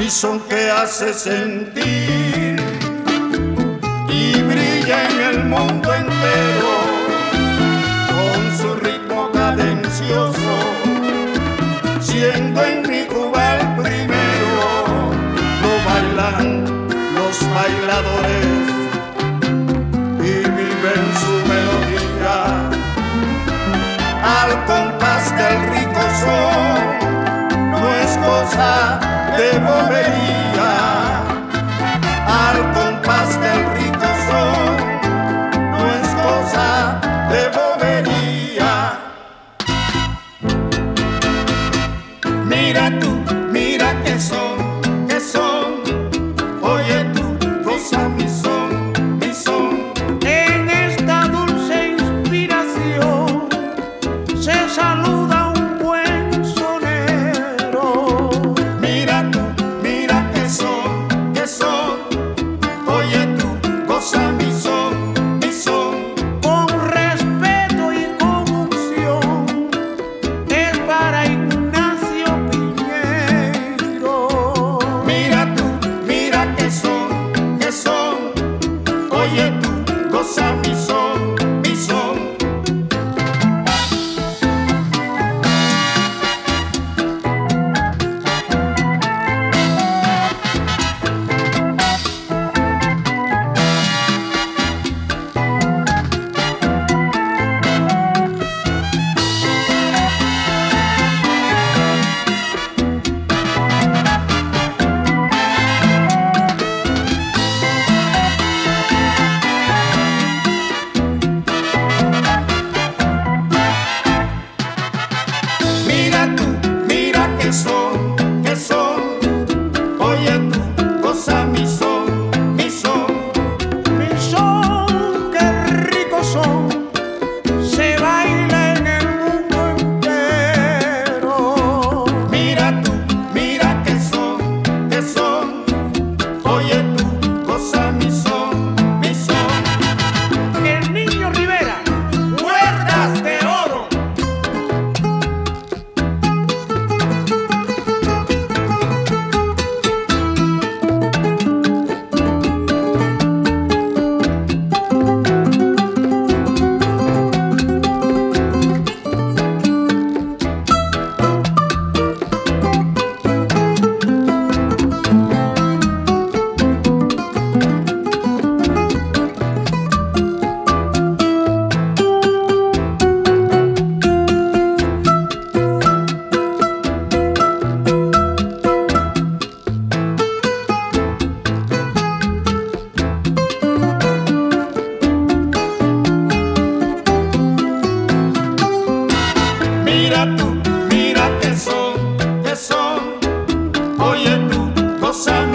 mi son que hace sentir y brilla en el mundo entero con su ritmo cadencioso, siendo en mi Cuba el primero. Lo bailan los bailadores y viven su melodía al compás del rico son. No es cosa de bobería, al compás del rico son. No es cosa de bobería. Mira tú, mira qué son, qué son. Oye tú, goza mi son, mi son. En esta dulce inspiración se saluda un buen sonero. Mira tú, mira qué son, qué son. Oye tú, goza mi son, mi son. Con respeto y con unción es para Ignacio Piñeiro. Mira tú, mira qué son, qué son. Oye tú, goza mi son, mi son. Mira tú, mira qué son, qué son. Oye tú, goza mi son, mi son. Mi son, qué rico son, se baila en el mundo entero. Mira tú, mira qué son, qué son. Oye tú, goza mi son, mi son. El Niño Rivera, cuerdas de oro. Mira tú, mira qué son, qué son. Oye tú, goza